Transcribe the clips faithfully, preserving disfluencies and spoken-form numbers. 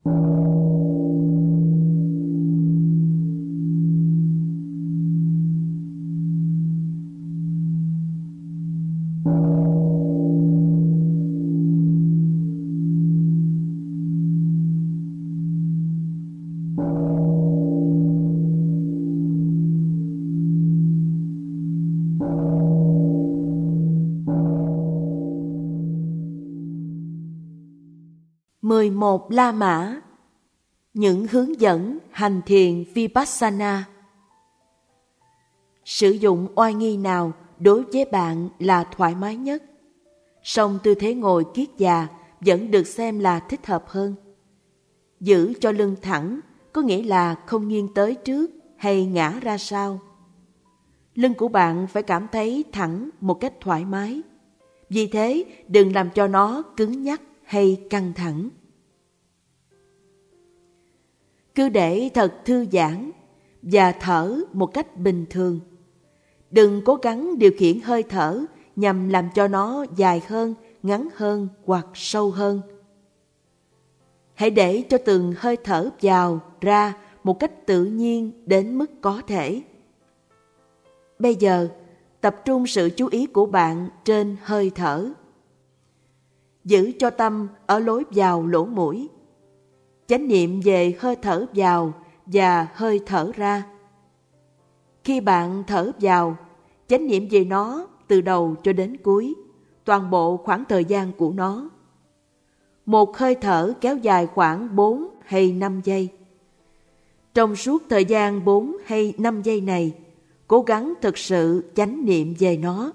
mười một La Mã. Những hướng dẫn hành thiền Vipassana. Sử dụng oai nghi nào đối với bạn là thoải mái nhất? Song tư thế ngồi kiết già vẫn được xem là thích hợp hơn. Giữ cho lưng thẳng có nghĩa là không nghiêng tới trước hay ngã ra sau. Lưng của bạn phải cảm thấy thẳng một cách thoải mái. Vì thế, đừng làm cho nó cứng nhắc hay căng thẳng. Cứ để thật thư giãn và thở một cách bình thường. Đừng cố gắng điều khiển hơi thở nhằm làm cho nó dài hơn, ngắn hơn hoặc sâu hơn. Hãy để cho từng hơi thở vào, ra một cách tự nhiên đến mức có thể. Bây giờ, tập trung sự chú ý của bạn trên hơi thở. Giữ cho tâm ở lối vào lỗ mũi. Chánh niệm về hơi thở vào và hơi thở ra. Khi bạn thở vào, chánh niệm về nó từ đầu cho đến cuối, toàn bộ khoảng thời gian của nó. Một hơi thở kéo dài khoảng bốn hay năm giây. Trong suốt thời gian bốn hay năm giây này, cố gắng thực sự chánh niệm về nó.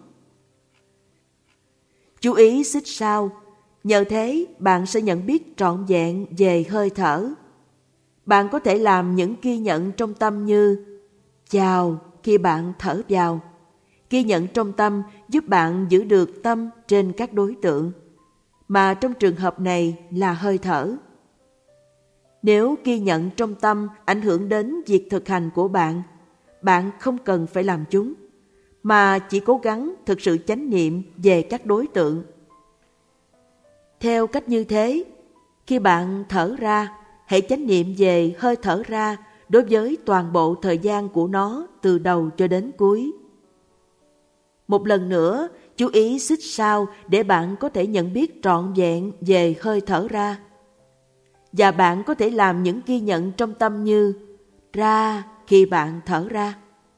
Chú ý xích sao, nhờ thế bạn sẽ nhận biết trọn vẹn về hơi thở. Bạn có thể làm những ghi nhận trong tâm như chào khi bạn thở vào. Ghi nhận trong tâm giúp bạn giữ được tâm trên các đối tượng, mà trong trường hợp này là hơi thở. Nếu ghi nhận trong tâm ảnh hưởng đến việc thực hành của bạn, bạn không cần phải làm chúng, mà chỉ cố gắng thực sự chánh niệm về các đối tượng. Theo cách như thế, khi bạn thở ra, hãy chánh niệm về hơi thở ra đối với toàn bộ thời gian của nó từ đầu cho đến cuối. Một lần nữa, chú ý xích sao để bạn có thể nhận biết trọn vẹn về hơi thở ra. Và bạn có thể làm những ghi nhận trong tâm như ra khi bạn thở ra.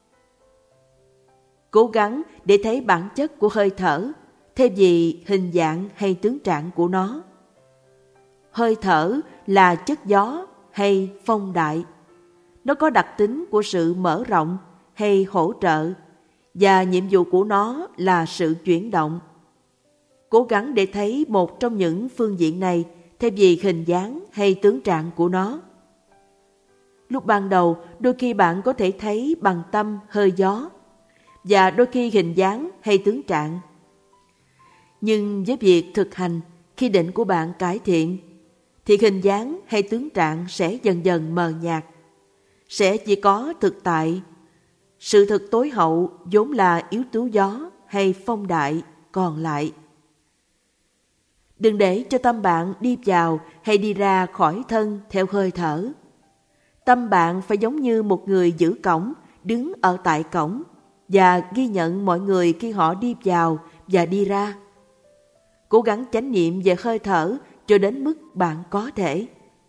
Cố gắng để thấy bản chất của hơi thở thay vì hình dạng hay tướng trạng của nó. Hơi thở là chất gió hay phong đại. Nó có đặc tính của sự mở rộng hay hỗ trợ, và nhiệm vụ của nó là sự chuyển động. Cố gắng để thấy một trong những phương diện này thay vì hình dáng hay tướng trạng của nó. Lúc ban đầu, đôi khi bạn có thể thấy bằng tâm hơi gió, và đôi khi hình dáng hay tướng trạng. Nhưng với việc thực hành, khi định của bạn cải thiện, thì hình dáng hay tướng trạng sẽ dần dần mờ nhạt. Sẽ chỉ có thực tại, sự thực tối hậu vốn là yếu tố gió hay phong đại còn lại. Đừng để cho tâm bạn đi vào hay đi ra khỏi thân theo hơi thở. Tâm bạn phải giống như một người giữ cổng, đứng ở tại cổng và ghi nhận mọi người khi họ đi vào và đi ra. Cố gắng chánh niệm về hơi thở cho đến mức bạn có thể.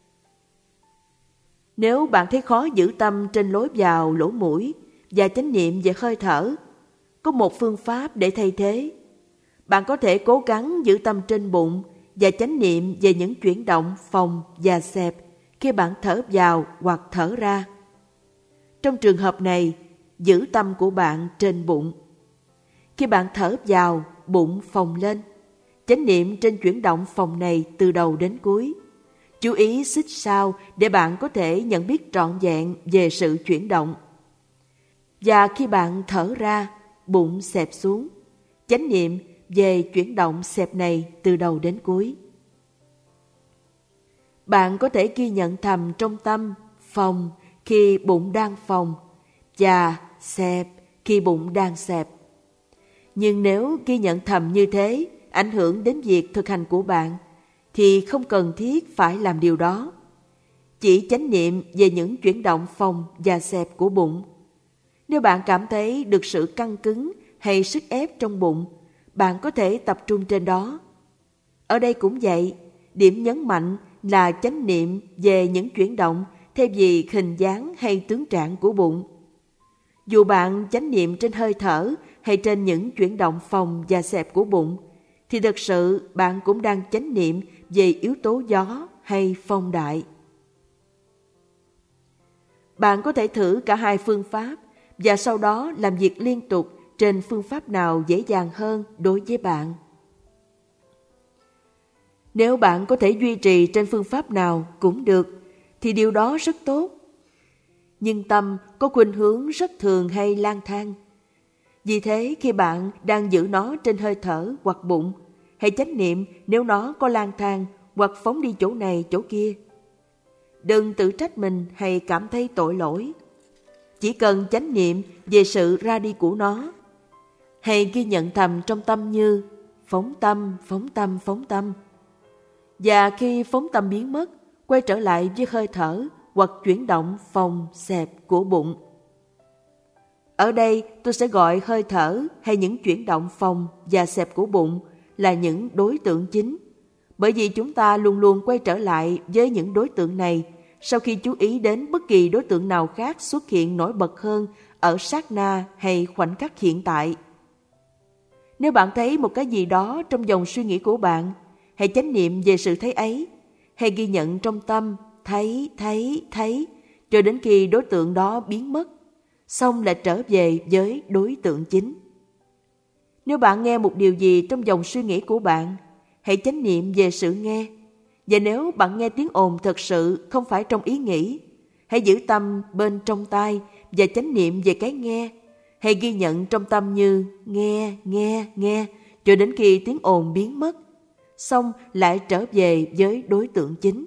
Nếu bạn thấy khó giữ tâm trên lối vào lỗ mũi và chánh niệm về hơi thở, có một phương pháp để thay thế. Bạn có thể cố gắng giữ tâm trên bụng và chánh niệm về những chuyển động phồng và xẹp khi bạn thở vào hoặc thở ra. Trong trường hợp này, giữ tâm của bạn trên bụng. Khi bạn thở vào, bụng phồng lên. Chánh niệm trên chuyển động phồng này từ đầu đến cuối. Chú ý xích sao để bạn có thể nhận biết trọn vẹn về sự chuyển động. Và khi bạn thở ra, bụng xẹp xuống. Chánh niệm về chuyển động xẹp này từ đầu đến cuối. Bạn có thể ghi nhận thầm trong tâm phồng khi bụng đang phồng và xẹp khi bụng đang xẹp. Nhưng nếu ghi nhận thầm như thế ảnh hưởng đến việc thực hành của bạn, thì không cần thiết phải làm điều đó. chỉ chánh niệm về những chuyển động phồng và xẹp của bụng. Nếu bạn cảm thấy được sự căng cứng hay sức ép trong bụng, bạn có thể tập trung trên đó. Ở đây cũng vậy, điểm nhấn mạnh là chánh niệm về những chuyển động thay vì hình dáng hay tướng trạng của bụng. Dù bạn chánh niệm trên hơi thở hay trên những chuyển động phồng và xẹp của bụng, thì thực sự bạn cũng đang chánh niệm về yếu tố gió hay phong đại. Bạn có thể thử cả hai phương pháp và sau đó làm việc liên tục trên phương pháp nào dễ dàng hơn đối với bạn. Nếu bạn có thể duy trì trên phương pháp nào cũng được, thì điều đó rất tốt. Nhưng tâm có khuynh hướng rất thường hay lang thang. Vì thế khi bạn đang giữ nó trên hơi thở hoặc bụng, hãy chánh niệm nếu nó có lang thang hoặc phóng đi chỗ này chỗ kia. Đừng tự trách mình hay cảm thấy tội lỗi. Chỉ cần chánh niệm về sự ra đi của nó. Hay ghi nhận thầm trong tâm như phóng tâm, phóng tâm, phóng tâm. Và khi phóng tâm biến mất, quay trở lại với hơi thở hoặc chuyển động phồng xẹp của bụng. Ở đây tôi sẽ gọi hơi thở hay những chuyển động phồng và xẹp của bụng là những đối tượng chính, bởi vì chúng ta luôn luôn quay trở lại với những đối tượng này sau khi chú ý đến bất kỳ đối tượng nào khác xuất hiện nổi bật hơn ở sát na hay khoảnh khắc hiện tại. Nếu bạn thấy một cái gì đó trong dòng suy nghĩ của bạn, hãy chánh niệm về sự thấy ấy, hay ghi nhận trong tâm thấy, thấy, thấy, cho đến khi đối tượng đó biến mất, xong lại trở về với đối tượng chính. Nếu bạn nghe một điều gì trong dòng suy nghĩ của bạn, hãy chánh niệm về sự nghe. Và nếu bạn nghe tiếng ồn thật sự không phải trong ý nghĩ, hãy giữ tâm bên trong tai và chánh niệm về cái nghe. Hãy ghi nhận trong tâm như nghe, nghe, nghe, cho đến khi tiếng ồn biến mất, xong lại trở về với đối tượng chính.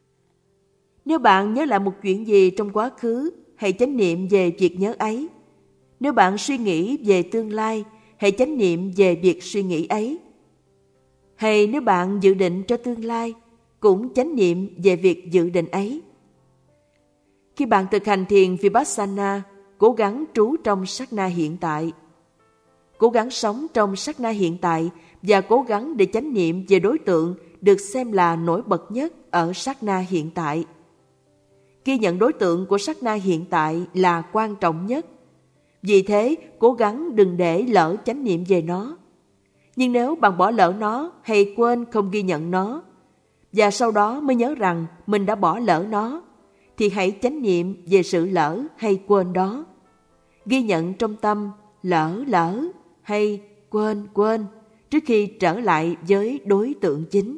Nếu bạn nhớ lại một chuyện gì trong quá khứ, hãy chánh niệm về việc nhớ ấy. Nếu bạn suy nghĩ về tương lai, hãy chánh niệm về việc suy nghĩ ấy. Hay nếu bạn dự định cho tương lai, cũng chánh niệm về việc dự định ấy. Khi bạn thực hành thiền Vipassana, cố gắng trú trong sát na hiện tại. Cố gắng sống trong sát na hiện tại và cố gắng để chánh niệm về đối tượng được xem là nổi bật nhất ở sát na hiện tại. Ghi nhận đối tượng của sát na hiện tại là quan trọng nhất. Vì thế, cố gắng đừng để lỡ chánh niệm về nó. Nhưng nếu bạn bỏ lỡ nó hay quên không ghi nhận nó, và sau đó mới nhớ rằng mình đã bỏ lỡ nó, thì hãy chánh niệm về sự lỡ hay quên đó. Ghi nhận trong tâm lỡ lỡ hay quên quên trước khi trở lại với đối tượng chính.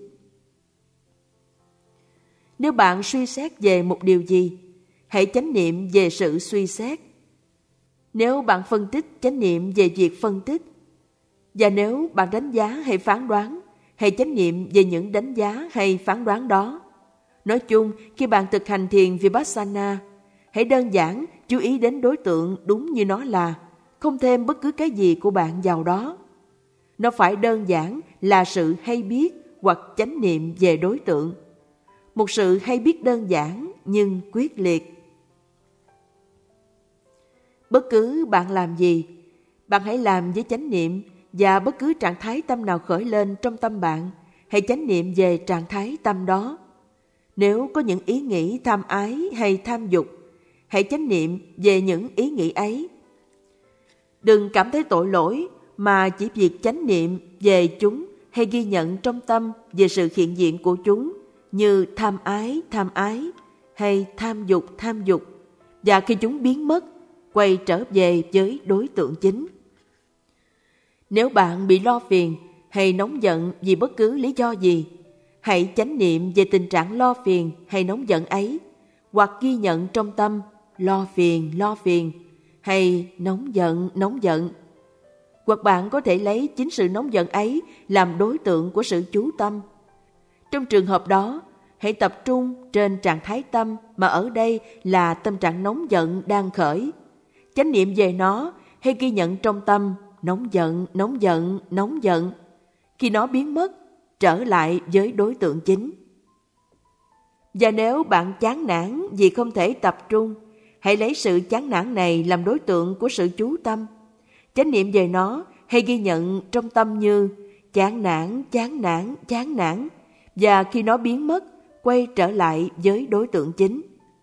Nếu bạn suy xét về một điều gì, hãy chánh niệm về sự suy xét. Nếu bạn phân tích, chánh niệm về việc phân tích. Và nếu bạn đánh giá hay phán đoán, hãy chánh niệm về những đánh giá hay phán đoán đó. Nói chung, khi bạn thực hành thiền Vipassana, hãy đơn giản chú ý đến đối tượng đúng như nó là, không thêm bất cứ cái gì của bạn vào đó. Nó phải đơn giản là sự hay biết hoặc chánh niệm về đối tượng. Một sự hay biết đơn giản nhưng quyết liệt. Bất cứ bạn làm gì, bạn hãy làm với chánh niệm, và bất cứ trạng thái tâm nào khởi lên trong tâm bạn, hãy chánh niệm về trạng thái tâm đó. Nếu có những ý nghĩ tham ái hay tham dục, hãy chánh niệm về những ý nghĩ ấy. Đừng cảm thấy tội lỗi, mà chỉ việc chánh niệm về chúng hay ghi nhận trong tâm về sự hiện diện của chúng như tham ái, tham ái hay tham dục, tham dục. Và khi chúng biến mất, quay trở về với đối tượng chính. Nếu bạn bị lo phiền hay nóng giận vì bất cứ lý do gì, hãy chánh niệm về tình trạng lo phiền hay nóng giận ấy, hoặc ghi nhận trong tâm lo phiền, lo phiền hay nóng giận, nóng giận. Hoặc bạn có thể lấy chính sự nóng giận ấy làm đối tượng của sự chú tâm. Trong trường hợp đó, hãy tập trung trên trạng thái tâm mà ở đây là tâm trạng nóng giận đang khởi. Chánh niệm về nó hay ghi nhận trong tâm nóng giận, nóng giận, nóng giận. Khi nó biến mất, trở lại với đối tượng chính. Và nếu bạn chán nản vì không thể tập trung, hãy lấy sự chán nản này làm đối tượng của sự chú tâm. Chánh niệm về nó hay ghi nhận trong tâm như chán nản, chán nản, chán nản, và khi nó biến mất, quay trở lại với đối tượng chính.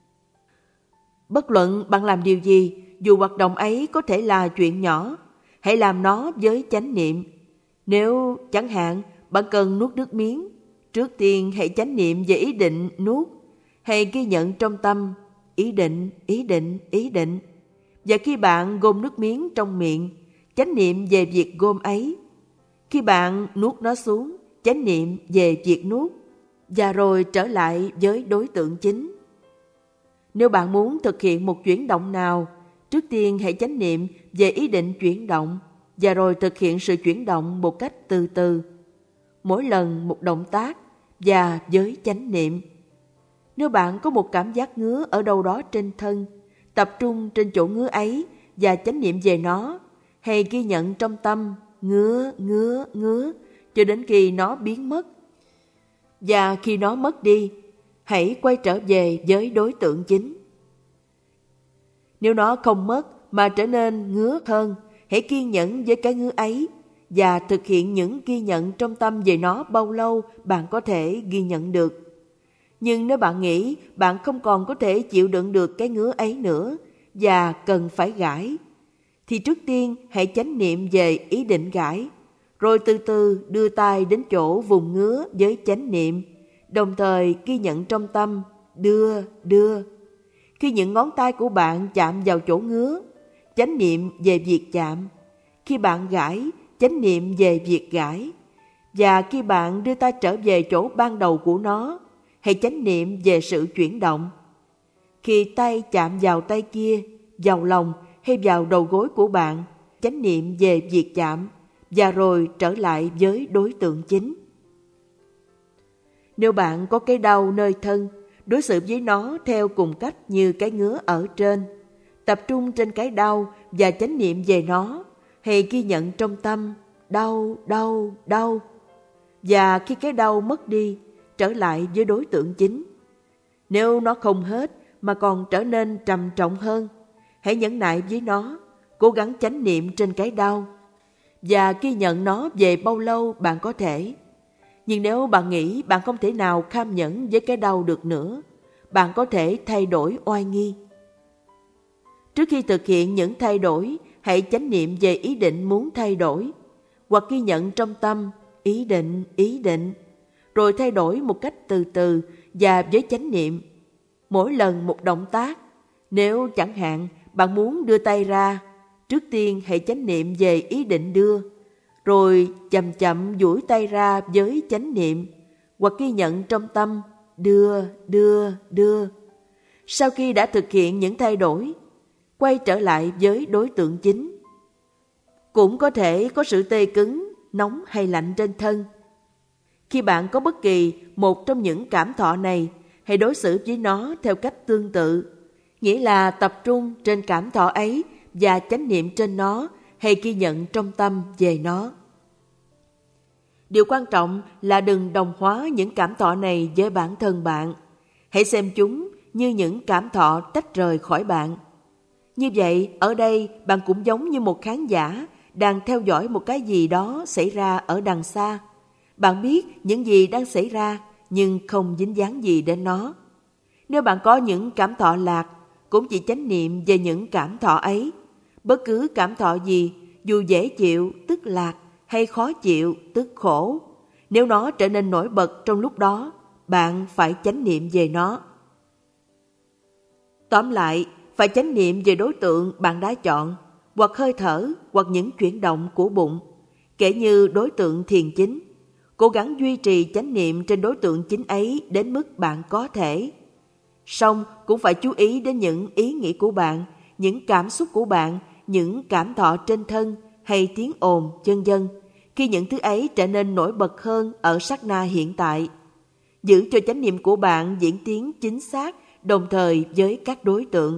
Bất luận bạn làm điều gì, dù hoạt động ấy có thể là chuyện nhỏ, hãy làm nó với chánh niệm. Nếu chẳng hạn bạn cần nuốt nước miếng, trước tiên hãy chánh niệm về ý định nuốt, hay ghi nhận trong tâm ý định, ý định, ý định. Và khi bạn gom nước miếng trong miệng, chánh niệm về việc gom ấy. Khi bạn nuốt nó xuống, chánh niệm về việc nuốt, và rồi trở lại với đối tượng chính. Nếu bạn muốn thực hiện một chuyển động nào, trước tiên hãy chánh niệm về ý định chuyển động, và rồi thực hiện sự chuyển động một cách từ từ, mỗi lần một động tác và với chánh niệm. Nếu bạn có một cảm giác ngứa ở đâu đó trên thân, tập trung trên chỗ ngứa ấy và chánh niệm về nó, hay ghi nhận trong tâm ngứa, ngứa, ngứa, cho đến khi nó biến mất. Và khi nó mất đi, hãy quay trở về với đối tượng chính. Nếu nó không mất mà trở nên ngứa hơn, hãy kiên nhẫn với cái ngứa ấy và thực hiện những ghi nhận trong tâm về nó bao lâu bạn có thể ghi nhận được. Nhưng nếu bạn nghĩ bạn không còn có thể chịu đựng được cái ngứa ấy nữa và cần phải gãi, thì trước tiên hãy chánh niệm về ý định gãi, rồi từ từ đưa tay đến chỗ vùng ngứa với chánh niệm, đồng thời ghi nhận trong tâm đưa, đưa. Khi những ngón tay của bạn chạm vào chỗ ngứa, chánh niệm về việc chạm. Khi bạn gãi, chánh niệm về việc gãi. Và khi bạn đưa tay trở về chỗ ban đầu của nó, hãy chánh niệm về sự chuyển động. Khi tay chạm vào tay kia, vào lòng hay vào đầu gối của bạn, chánh niệm về việc chạm, và rồi trở lại với đối tượng chính. Nếu bạn có cái đau nơi thân, đối xử với nó theo cùng cách như cái ngứa ở trên. Tập trung trên cái đau và chánh niệm về nó, hay ghi nhận trong tâm đau, đau, đau. Và khi cái đau mất đi, trở lại với đối tượng chính. Nếu nó không hết mà còn trở nên trầm trọng hơn, hãy nhẫn nại với nó, cố gắng chánh niệm trên cái đau và ghi nhận nó về bao lâu bạn có thể. Nhưng nếu bạn nghĩ bạn không thể nào kham nhẫn với cái đau được nữa, bạn có thể thay đổi oai nghi. Trước khi thực hiện những thay đổi, hãy chánh niệm về ý định muốn thay đổi, hoặc ghi nhận trong tâm ý định, ý định, rồi thay đổi một cách từ từ và với chánh niệm. Mỗi lần một động tác, nếu chẳng hạn bạn muốn đưa tay ra, trước tiên hãy chánh niệm về ý định đưa, rồi chậm chậm duỗi tay ra với chánh niệm, hoặc ghi nhận trong tâm đưa, đưa, đưa. Sau khi đã thực hiện những thay đổi, quay trở lại với đối tượng chính. Cũng có thể có sự tê cứng, nóng hay lạnh trên thân. Khi bạn có bất kỳ một trong những cảm thọ này, hãy đối xử với nó theo cách tương tự, nghĩa là tập trung trên cảm thọ ấy và chánh niệm trên nó, hay ghi nhận trong tâm về nó. Điều quan trọng là đừng đồng hóa những cảm thọ này với bản thân bạn. Hãy xem chúng như những cảm thọ tách rời khỏi bạn. Như vậy, ở đây bạn cũng giống như một khán giả đang theo dõi một cái gì đó xảy ra ở đằng xa. Bạn biết những gì đang xảy ra, nhưng không dính dáng gì đến nó. Nếu bạn có những cảm thọ lạc, cũng chỉ chánh niệm về những cảm thọ ấy. Bất cứ cảm thọ gì, dù dễ chịu tức lạc hay khó chịu tức khổ, nếu nó trở nên nổi bật trong lúc đó, bạn phải chánh niệm về nó. Tóm lại, phải chánh niệm về đối tượng bạn đã chọn, hoặc hơi thở, hoặc những chuyển động của bụng, kể như đối tượng thiền chính. Cố gắng duy trì chánh niệm trên đối tượng chính ấy đến mức bạn có thể. Song cũng phải chú ý đến những ý nghĩ của bạn, những cảm xúc của bạn, những cảm thọ trên thân hay tiếng ồn, vân vân, khi những thứ ấy trở nên nổi bật hơn ở sát na hiện tại. Giữ cho chánh niệm của bạn diễn tiến chính xác đồng thời với các đối tượng.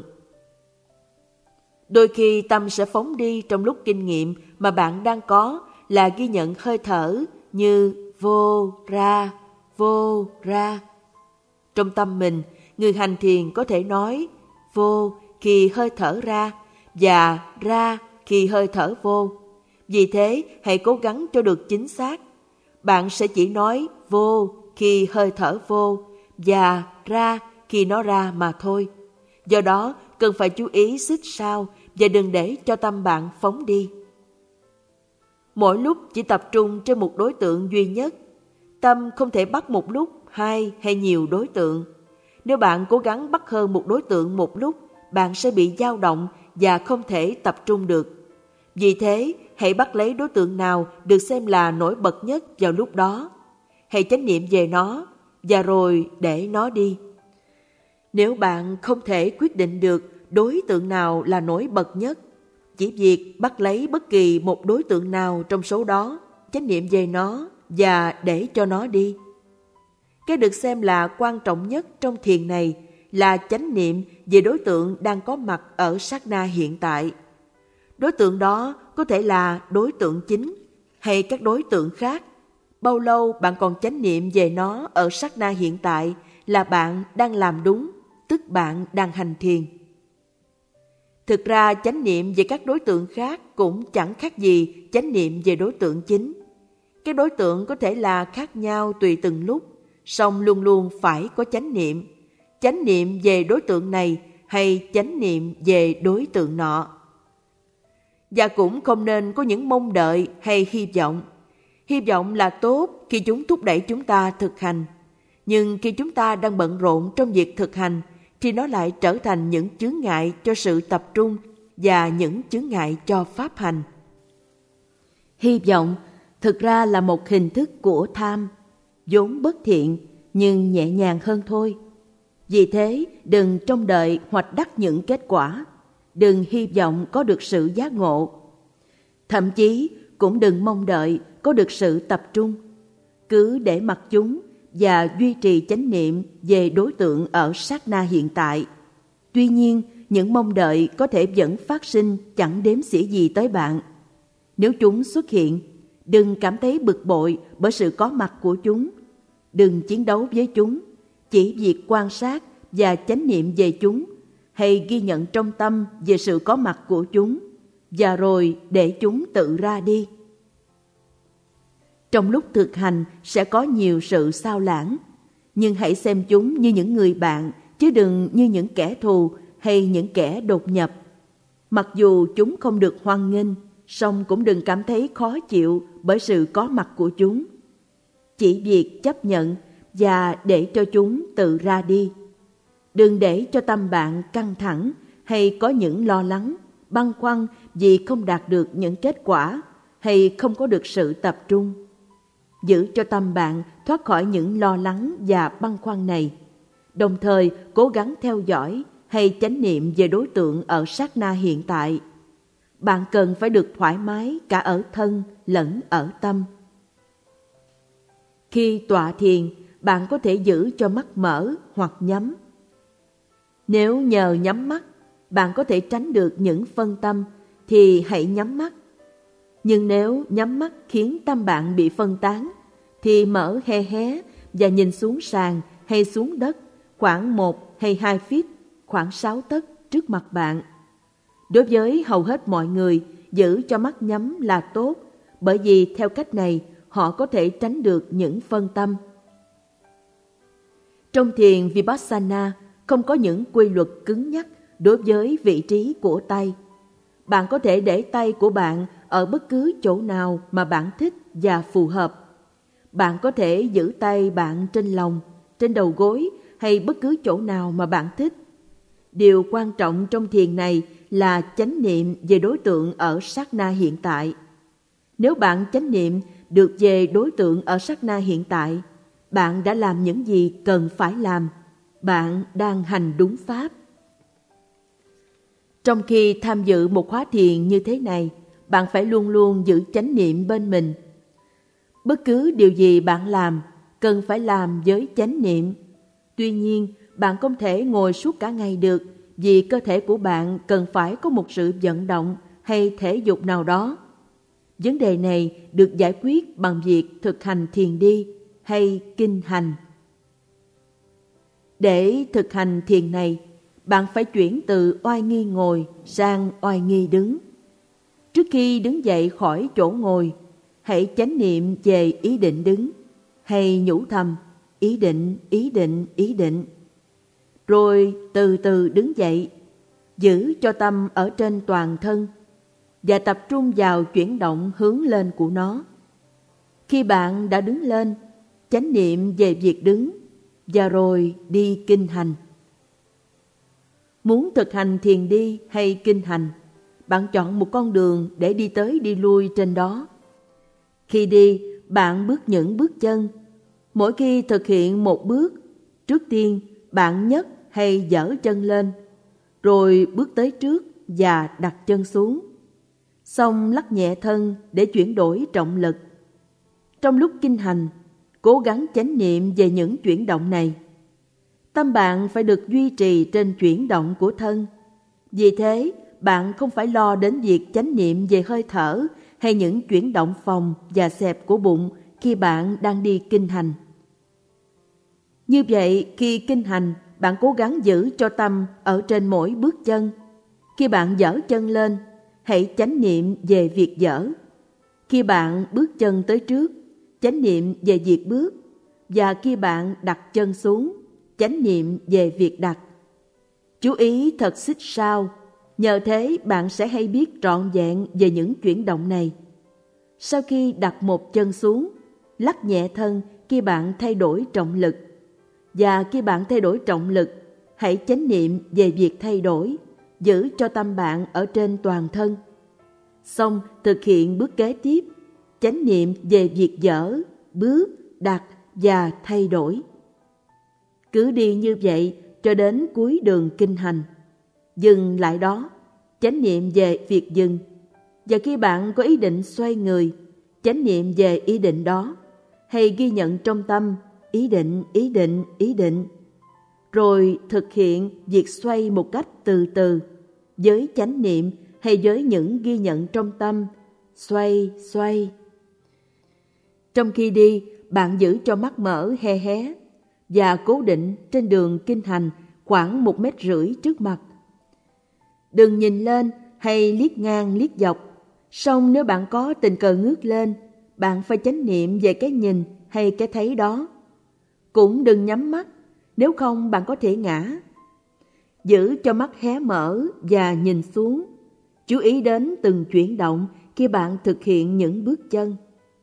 Đôi khi tâm sẽ phóng đi trong lúc kinh nghiệm mà bạn đang có là ghi nhận hơi thở như vô, ra, vô, ra. Trong tâm mình, người hành thiền có thể nói vô khi hơi thở ra và ra khi hơi thở vô. Vì thế, hãy cố gắng cho được chính xác. Bạn sẽ chỉ nói vô khi hơi thở vô và ra khi nó ra mà thôi. Do đó, cần phải chú ý xích sao và đừng để cho tâm bạn phóng đi. Mỗi lúc chỉ tập trung trên một đối tượng duy nhất. Tâm không thể bắt một lúc hai hay nhiều đối tượng. Nếu bạn cố gắng bắt hơn một đối tượng một lúc, bạn sẽ bị dao động và không thể tập trung được. Vì thế, hãy bắt lấy đối tượng nào được xem là nổi bật nhất vào lúc đó. Hãy chánh niệm về nó và rồi để nó đi. Nếu bạn không thể quyết định được đối tượng nào là nổi bật nhất, chỉ việc bắt lấy bất kỳ một đối tượng nào trong số đó, chánh niệm về nó và để cho nó đi. Cái được xem là quan trọng nhất trong thiền này là chánh niệm về đối tượng đang có mặt ở sát na hiện tại. Đối tượng đó có thể là đối tượng chính hay các đối tượng khác. Bao lâu bạn còn chánh niệm về nó ở sát na hiện tại là bạn đang làm đúng, tức bạn đang hành thiền. Thực ra chánh niệm về các đối tượng khác cũng chẳng khác gì chánh niệm về đối tượng chính. Các đối tượng có thể là khác nhau tùy từng lúc, song luôn luôn phải có chánh niệm. Chánh niệm về đối tượng này hay chánh niệm về đối tượng nọ. Và cũng không nên có những mong đợi hay hy vọng. Hy vọng là tốt khi chúng thúc đẩy chúng ta thực hành. Nhưng khi chúng ta đang bận rộn trong việc thực hành, thì nó lại trở thành những chướng ngại cho sự tập trung và những chướng ngại cho pháp hành. Hy vọng thực ra là một hình thức của tham, vốn bất thiện nhưng nhẹ nhàng hơn thôi. Vì thế, đừng trông đợi hoặc đắc những kết quả. Đừng hy vọng có được sự giác ngộ. Thậm chí cũng đừng mong đợi có được sự tập trung. Cứ để mặc chúng và duy trì chánh niệm về đối tượng ở sát na hiện tại. Tuy nhiên, những mong đợi có thể vẫn phát sinh chẳng đếm xỉa gì tới bạn. Nếu chúng xuất hiện, đừng cảm thấy bực bội bởi sự có mặt của chúng. Đừng chiến đấu với chúng, chỉ việc quan sát và chánh niệm về chúng, hay ghi nhận trong tâm về sự có mặt của chúng, và rồi để chúng tự ra đi. Trong lúc thực hành sẽ có nhiều sự xao lãng, nhưng hãy xem chúng như những người bạn, chứ đừng như những kẻ thù hay những kẻ đột nhập. Mặc dù chúng không được hoan nghênh, song cũng đừng cảm thấy khó chịu bởi sự có mặt của chúng. Chỉ việc chấp nhận và để cho chúng tự ra đi. Đừng để cho tâm bạn căng thẳng hay có những lo lắng, băn khoăn vì không đạt được những kết quả hay không có được sự tập trung. Giữ cho tâm bạn thoát khỏi những lo lắng và băn khoăn này, đồng thời cố gắng theo dõi hay chánh niệm về đối tượng ở sát na hiện tại. Bạn cần phải được thoải mái cả ở thân lẫn ở tâm. Khi tọa thiền, bạn có thể giữ cho mắt mở hoặc nhắm. Nếu nhờ nhắm mắt, bạn có thể tránh được những phân tâm, thì hãy nhắm mắt. Nhưng nếu nhắm mắt khiến tâm bạn bị phân tán, thì mở hé hé và nhìn xuống sàn hay xuống đất khoảng một hay hai feet, khoảng sáu tấc trước mặt bạn. Đối với hầu hết mọi người, giữ cho mắt nhắm là tốt, bởi vì theo cách này họ có thể tránh được những phân tâm. Trong thiền Vipassana không có những quy luật cứng nhắc đối với vị trí của tay. Bạn có thể để tay của bạn ở bất cứ chỗ nào mà bạn thích và phù hợp. Bạn có thể giữ tay bạn trên lòng, trên đầu gối hay bất cứ chỗ nào mà bạn thích. Điều quan trọng trong thiền này là chánh niệm về đối tượng ở sát na hiện tại. Nếu bạn chánh niệm được về đối tượng ở sát na hiện tại, bạn đã làm những gì cần phải làm. Bạn đang hành đúng pháp. Trong khi tham dự một khóa thiền như thế này, bạn phải luôn luôn giữ chánh niệm bên mình. Bất cứ điều gì bạn làm, cần phải làm với chánh niệm. Tuy nhiên, bạn không thể ngồi suốt cả ngày được, vì cơ thể của bạn cần phải có một sự vận động hay thể dục nào đó. Vấn đề này được giải quyết bằng việc thực hành thiền đi hay kinh hành. Để thực hành thiền này, bạn phải chuyển từ oai nghi ngồi sang oai nghi đứng. Trước khi đứng dậy khỏi chỗ ngồi, hãy chánh niệm về ý định đứng, hay nhủ thầm ý định, ý định, ý định. Rồi từ từ đứng dậy, giữ cho tâm ở trên toàn thân và tập trung vào chuyển động hướng lên của nó. Khi bạn đã đứng lên, chánh niệm về việc đứng và rồi đi kinh hành. Muốn thực hành thiền đi hay kinh hành, bạn chọn một con đường để đi tới đi lui trên đó. Khi đi, bạn bước những bước chân. Mỗi khi thực hiện một bước, trước tiên bạn nhấc hay giở chân lên, rồi bước tới trước và đặt chân xuống. Xong lắc nhẹ thân để chuyển đổi trọng lực. Trong lúc kinh hành, cố gắng chánh niệm về những chuyển động này. Tâm bạn phải được duy trì trên chuyển động của thân. Vì thế, bạn không phải lo đến việc chánh niệm về hơi thở hay những chuyển động phồng và xẹp của bụng khi bạn đang đi kinh hành. Như vậy, khi kinh hành, bạn cố gắng giữ cho tâm ở trên mỗi bước chân. Khi bạn giở chân lên, hãy chánh niệm về việc giở. Khi bạn bước chân tới trước, chánh niệm về việc bước. Và khi bạn đặt chân xuống, chánh niệm về việc đặt. Chú ý thật xích sao, nhờ thế bạn sẽ hay biết trọn vẹn về những chuyển động này. Sau khi đặt một chân xuống, lắc nhẹ thân khi bạn thay đổi trọng lực. Và khi bạn thay đổi trọng lực, hãy chánh niệm về việc thay đổi, giữ cho tâm bạn ở trên toàn thân. Xong thực hiện bước kế tiếp, chánh niệm về việc dở, bước, đặt và thay đổi. Cứ đi như vậy cho đến cuối đường kinh hành. Dừng lại đó, chánh niệm về việc dừng. Và khi bạn có ý định xoay người, chánh niệm về ý định đó, hay ghi nhận trong tâm ý định, ý định, ý định. Rồi thực hiện việc xoay một cách từ từ, với chánh niệm hay với những ghi nhận trong tâm, xoay, xoay. Trong khi đi, bạn giữ cho mắt mở hé hé và cố định trên đường kinh hành khoảng một mét rưỡi trước mặt. Đừng nhìn lên hay liếc ngang liếc dọc. Song nếu bạn có tình cờ ngước lên, bạn phải chánh niệm về cái nhìn hay cái thấy đó. Cũng đừng nhắm mắt, nếu không bạn có thể ngã. Giữ cho mắt hé mở và nhìn xuống. Chú ý đến từng chuyển động khi bạn thực hiện những bước chân.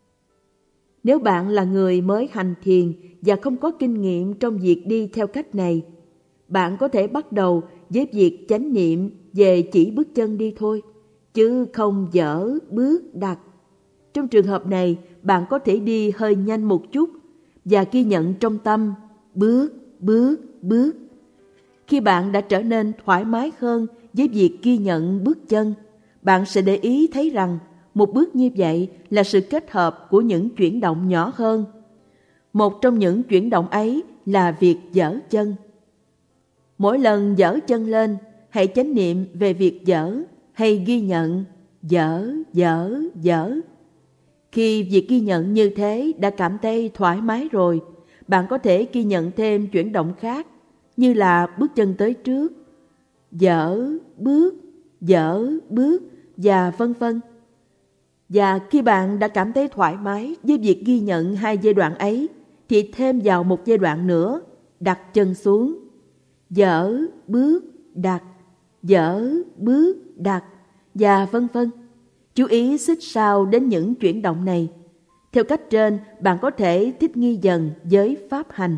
Nếu bạn là người mới hành thiền và không có kinh nghiệm trong việc đi theo cách này, bạn có thể bắt đầu với việc chánh niệm về chỉ bước chân đi thôi, chứ không dở, bước, đặt. Trong trường hợp này, bạn có thể đi hơi nhanh một chút và ghi nhận trong tâm, bước, bước, bước. Khi bạn đã trở nên thoải mái hơn với việc ghi nhận bước chân, bạn sẽ để ý thấy rằng một bước như vậy là sự kết hợp của những chuyển động nhỏ hơn. Một trong những chuyển động ấy là việc giở chân. Mỗi lần giở chân lên, hãy chánh niệm về việc giở hay ghi nhận giở, giở, giở. Khi việc ghi nhận như thế đã cảm thấy thoải mái rồi, bạn có thể ghi nhận thêm chuyển động khác, như là bước chân tới trước, giở, bước, giở, bước và vân vân. Và khi bạn đã cảm thấy thoải mái với việc ghi nhận hai giai đoạn ấy, thì thêm vào một giai đoạn nữa, đặt chân xuống, giở, bước, đặt, giở, bước, đặt và vân vân. Chú ý xích sao đến những chuyển động này. Theo cách trên, bạn có thể thích nghi dần với pháp hành.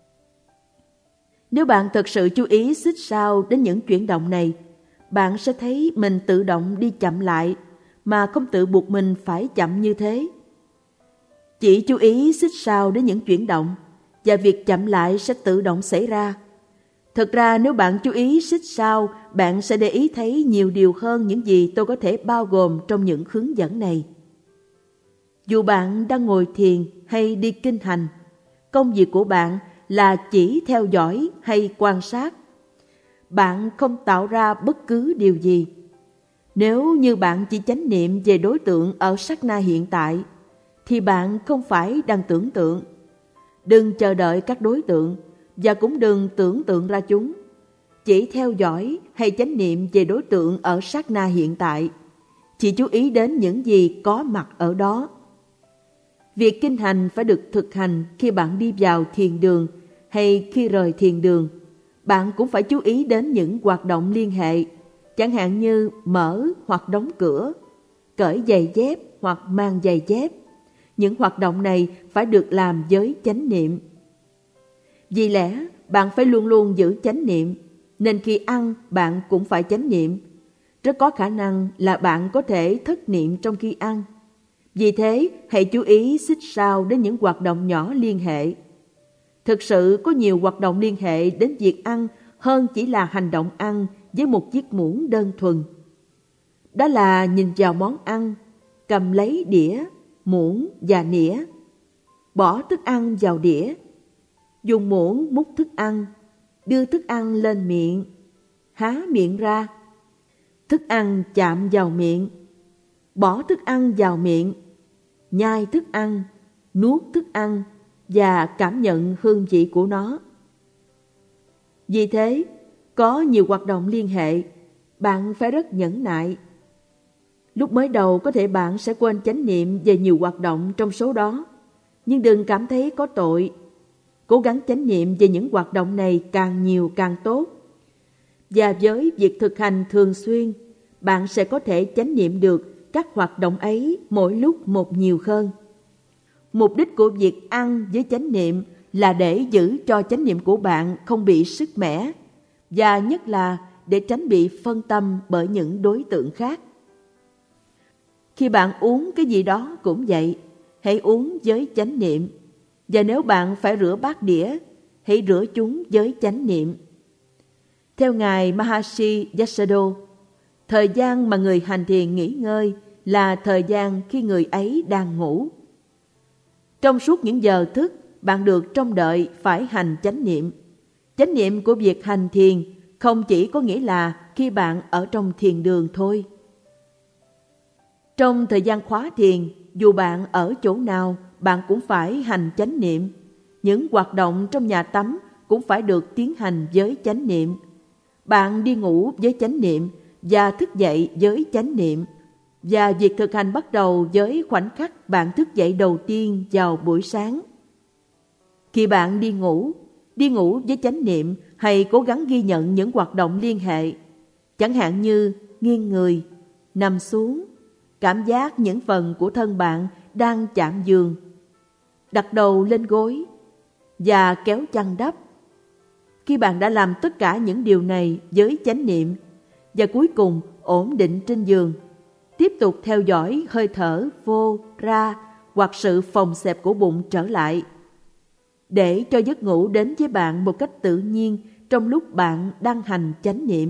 Nếu bạn thật sự chú ý xích sao đến những chuyển động này, bạn sẽ thấy mình tự động đi chậm lại mà không tự buộc mình phải chậm như thế. Chỉ chú ý xích sao đến những chuyển động và việc chậm lại sẽ tự động xảy ra. Thực ra nếu bạn chú ý xích sao, bạn sẽ để ý thấy nhiều điều hơn những gì tôi có thể bao gồm trong những hướng dẫn này. Dù bạn đang ngồi thiền hay đi kinh hành, công việc của bạn là chỉ theo dõi hay quan sát. Bạn không tạo ra bất cứ điều gì. Nếu như bạn chỉ chánh niệm về đối tượng ở sát na hiện tại, thì bạn không phải đang tưởng tượng. Đừng chờ đợi các đối tượng, và cũng đừng tưởng tượng ra chúng. Chỉ theo dõi hay chánh niệm về đối tượng ở sát na hiện tại. Chỉ chú ý đến những gì có mặt ở đó. Việc kinh hành phải được thực hành khi bạn đi vào thiền đường hay khi rời thiền đường. Bạn cũng phải chú ý đến những hoạt động liên hệ, chẳng hạn như mở hoặc đóng cửa, cởi giày dép hoặc mang giày dép. Những hoạt động này phải được làm với chánh niệm. Vì lẽ, bạn phải luôn luôn giữ chánh niệm, nên khi ăn bạn cũng phải chánh niệm. Rất có khả năng là bạn có thể thất niệm trong khi ăn. Vì thế, hãy chú ý xích sao đến những hoạt động nhỏ liên hệ. Thực sự có nhiều hoạt động liên hệ đến việc ăn hơn chỉ là hành động ăn với một chiếc muỗng đơn thuần. Đó là nhìn vào món ăn, cầm lấy đĩa, muỗng và nĩa, bỏ thức ăn vào đĩa, dùng muỗng múc thức ăn, đưa thức ăn lên miệng, há miệng ra, thức ăn chạm vào miệng, bỏ thức ăn vào miệng, nhai thức ăn, nuốt thức ăn và cảm nhận hương vị của nó. Vì thế, có nhiều hoạt động liên hệ, bạn phải rất nhẫn nại. Lúc mới đầu có thể bạn sẽ quên chánh niệm về nhiều hoạt động trong số đó, nhưng đừng cảm thấy có tội. Cố gắng chánh niệm về những hoạt động này càng nhiều càng tốt. Và với việc thực hành thường xuyên, bạn sẽ có thể chánh niệm được các hoạt động ấy mỗi lúc một nhiều hơn. Mục đích của việc ăn với chánh niệm là để giữ cho chánh niệm của bạn không bị sứt mẻ, và nhất là để tránh bị phân tâm bởi những đối tượng khác. Khi bạn uống cái gì đó cũng vậy, hãy uống với chánh niệm. Và nếu bạn phải rửa bát đĩa, hãy rửa chúng với chánh niệm. Theo Ngài Maharishi Yasuda, thời gian mà người hành thiền nghỉ ngơi là thời gian khi người ấy đang ngủ. Trong suốt những giờ thức, bạn được trông đợi phải hành chánh niệm. Chánh niệm của việc hành thiền không chỉ có nghĩa là khi bạn ở trong thiền đường thôi. Trong thời gian khóa thiền, dù bạn ở chỗ nào, bạn cũng phải hành chánh niệm. Những hoạt động trong nhà tắm cũng phải được tiến hành với chánh niệm. Bạn đi ngủ với chánh niệm và thức dậy với chánh niệm. Và việc thực hành bắt đầu với khoảnh khắc bạn thức dậy đầu tiên vào buổi sáng. Khi bạn đi ngủ, đi ngủ với chánh niệm, hãy cố gắng ghi nhận những hoạt động liên hệ, chẳng hạn như nghiêng người, nằm xuống, cảm giác những phần của thân bạn đang chạm giường, đặt đầu lên gối và kéo chăn đắp. Khi bạn đã làm tất cả những điều này với chánh niệm và cuối cùng ổn định trên giường, tiếp tục theo dõi hơi thở vô, ra hoặc sự phồng xẹp của bụng trở lại, để cho giấc ngủ đến với bạn một cách tự nhiên trong lúc bạn đang hành chánh niệm.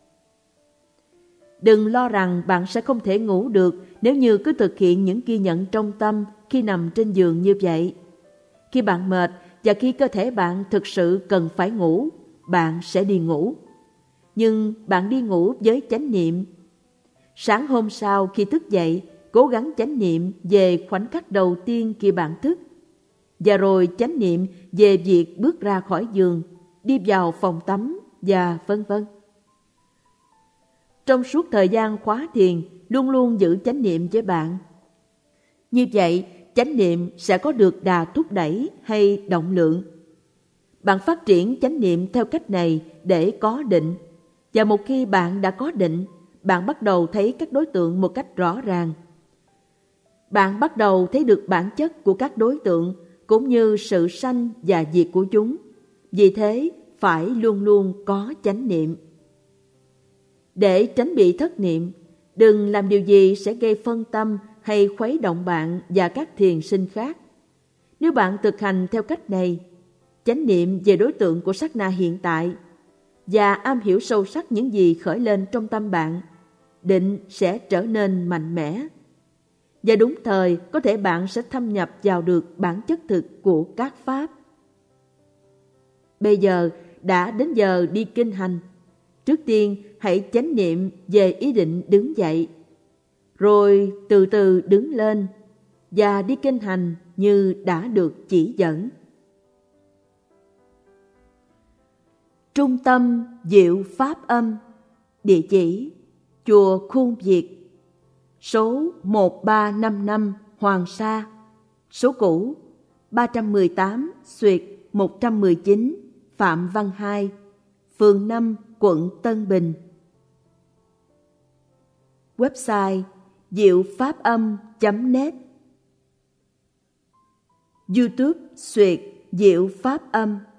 Đừng lo rằng bạn sẽ không thể ngủ được nếu như cứ thực hiện những ghi nhận trong tâm khi nằm trên giường như vậy. Khi bạn mệt và khi cơ thể bạn thực sự cần phải ngủ, bạn sẽ đi ngủ. Nhưng bạn đi ngủ với chánh niệm. Sáng hôm sau khi thức dậy, cố gắng chánh niệm về khoảnh khắc đầu tiên khi bạn thức, và rồi chánh niệm về việc bước ra khỏi giường, đi vào phòng tắm và vân vân. Trong suốt thời gian khóa thiền, luôn luôn giữ chánh niệm với bạn. Như vậy, chánh niệm sẽ có được đà thúc đẩy hay động lượng. Bạn phát triển chánh niệm theo cách này để có định, và một khi bạn đã có định, bạn bắt đầu thấy các đối tượng một cách rõ ràng. Bạn bắt đầu thấy được bản chất của các đối tượng cũng như sự sanh và diệt của chúng. Vì thế, phải luôn luôn có chánh niệm. Để tránh bị thất niệm, đừng làm điều gì sẽ gây phân tâm hay khuấy động bạn và các thiền sinh khác. Nếu bạn thực hành theo cách này, chánh niệm về đối tượng của sát na hiện tại và am hiểu sâu sắc những gì khởi lên trong tâm bạn, định sẽ trở nên mạnh mẽ. Và đúng thời, có thể bạn sẽ thâm nhập vào được bản chất thực của các pháp. Bây giờ đã đến giờ đi kinh hành. Trước tiên, hãy chánh niệm về ý định đứng dậy, rồi từ từ đứng lên và đi kinh hành như đã được chỉ dẫn. Trung tâm Diệu Pháp Âm. Địa chỉ: Chùa Khuôn Việt, số một ba năm năm Hoàng Sa, số cũ ba trăm mười tám xuyệt một trăm mười chín Phạm Văn Hai, phường năm, quận Tân Bình. Website diệu pháp âm chấm net. YouTube xuyệt Diệu Pháp Âm.